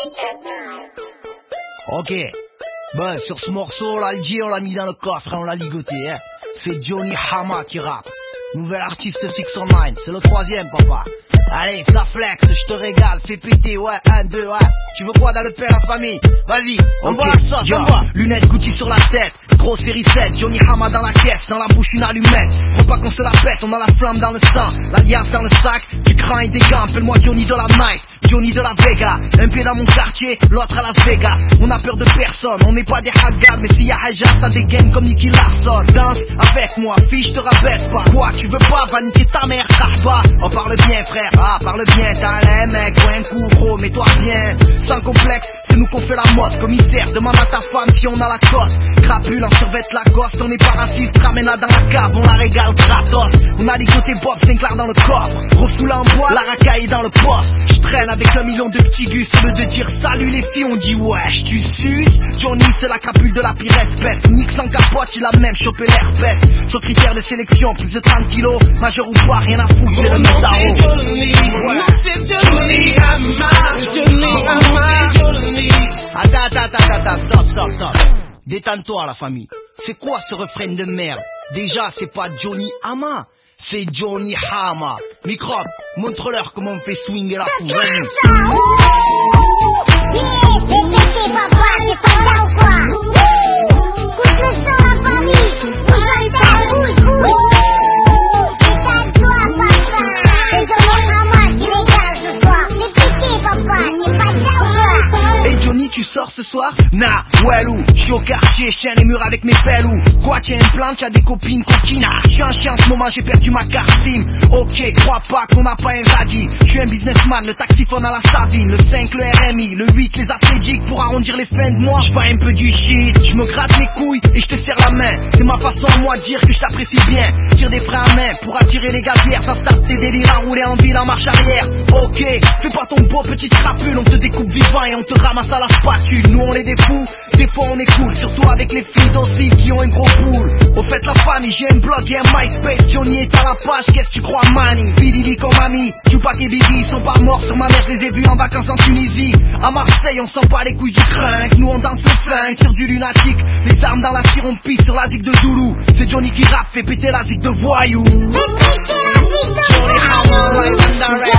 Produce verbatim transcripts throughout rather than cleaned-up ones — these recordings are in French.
Ok, ben sur ce morceau, là, le J, on l'a mis dans le coffre et on l'a ligoté, hein. C'est Johnny Hama qui rappe. Nouvel artiste six cent neuf, c'est le troisième, papa. Allez, ça flex, je te régale, fais péter, ouais, un, deux, ouais. Tu veux quoi dans le père, la famille? Vas-y, on voit la sauce, on voit. Lunettes Gucci sur la tête, gros série sept, Johnny Hama dans la caisse, dans la bouche une allumette. Faut pas qu'on se la pète, on a la flamme dans le sang, l'alliance dans le sac, du cran et des gants, appelle-moi Johnny de la night, Johnny de la Vega. Un pied dans mon quartier, l'autre à Las Vegas. On a peur de personne, on n'est pas des haggard, mais s'il y a Haja, ça dégaine comme Nicky Larson. Danse avec moi, fille, je te rabaisse pas. Quoi, tu veux pas, va niquer ta mère, pas. On parle bien, frère, ah, parle bien, t'as les mecs, ouais, un coup, gros, mets-toi bien. Sans complexe, c'est nous qu'on fait la mode. Commissaire, demande à ta femme si on a la cote. Crapule en survette Lacoste, on n'est pas raciste, ramène-la dans la cave, on la régale gratos. On a ligoté Bob Sinclair dans le coffre. Gros sous en bois, la racaille dans le poste. Je traîne avec un million de petits gus, au lieu de dire salut les filles, on dit wesh, tu suces. Johnny, c'est la crapule de la pire espèce. Nick sans capote, il a même chopé l'herpès. Sur critère de sélection, plus de trente kilos. Majeur ou pas, rien à foutre, c'est le métaro. C'est Johnny, ouais. C'est Johnny Hama. Johnny Hama. Johnny. Attends, attends, attends, attends, stop, stop, stop. Détends-toi, la famille. C'est quoi ce refrain de merde? Déjà, c'est pas Johnny Hama, c'est Johnny Hama. Microbe, montre-leur comment on fait swinger la foule. Tu sors ce soir? Nah, wellou, j'suis au quartier, chien les murs avec mes fellous. Quoi, tiens une plante, t'as des copines coquines. J'suis un chien en ce moment, j'ai perdu ma carte SIM. Ok, crois pas qu'on n'a pas un radis. J'suis un businessman, le taxiphone à la sardine. Le cinq, le R M I, le huit, les acédiques. Pour arrondir les fins de mois, j'vends un peu du shit. J'me gratte les couilles et j'te serre la main. C'est ma façon à moi de dire que j't'apprécie bien. Tire des freins à main pour attirer les gazières. Ça start tes délires à rouler en ville en marche arrière. Ok, fais pas ton beau petit crapule. On te découpe vivant et on te ramasse à la spatule. Nous on est des fous, des fois on est cool. Surtout avec les filles dociles qui ont un gros pool. Au fait la famille, j'ai un blog et un MySpace. Johnny est à la page, qu'est-ce que tu crois, Manny? Billy comme ami, Tupac et Biggie ils sont pas morts sur ma mère, je les ai vus en vacances en Tunisie. À Marseille on sent pas les couilles du crunk. Nous on danse le flingue sur du lunatique. Les armes dans la tire, on pisse sur la zig de Zoulou. C'est Johnny qui rappe, fait péter la zig de voyou. Johnny Hama, live and direct.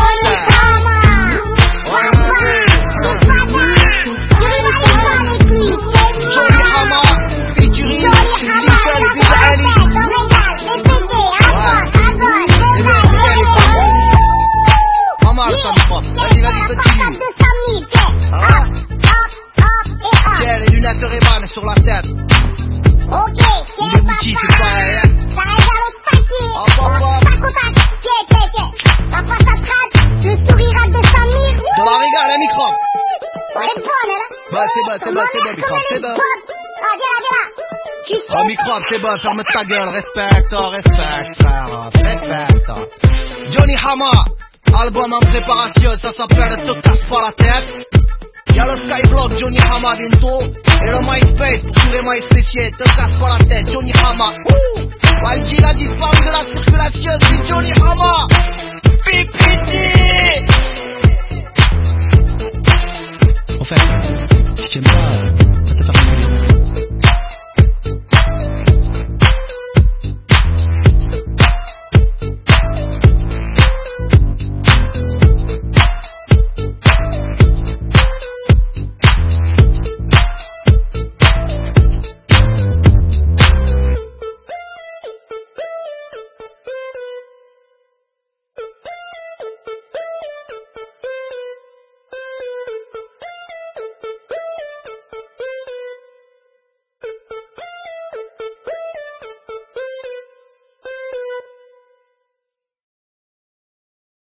Johnny Hama, featuring Little Big Ali. Hama, ça me frappe. Vas-y, vas-y, continue. Ah. Tiens, les lunettes de Ray-Ban sur la tête. Ok, ou les boutiques, c'est pareil, hein. Ça régale au taquet. Hop, hop, hop. Tac au tac. Tiens, tiens, tiens. La face à trace, le sourire de Samir. De la régale, hein, micro. Elle est bonne, là. Bah, c'est bon, c'est bon, c'est bon, micro, c'est bon. Ah, viens là, viens là. Tu sais. Oh, micro, c'est bon, ferme ta gueule, respecte, respecte, frère, respecte. Johnny Hama, album en préparation, ça s'appelle Te casse pas la tête. Y'a le Skyblock, Johnny Hama bientôt. Et le MySpace, pour tous les MySpaciers, te casse pas la tête, Johnny Hama. Ouh, Walji a disparu de la circulation, c'est Johnny Hama. Pipiti.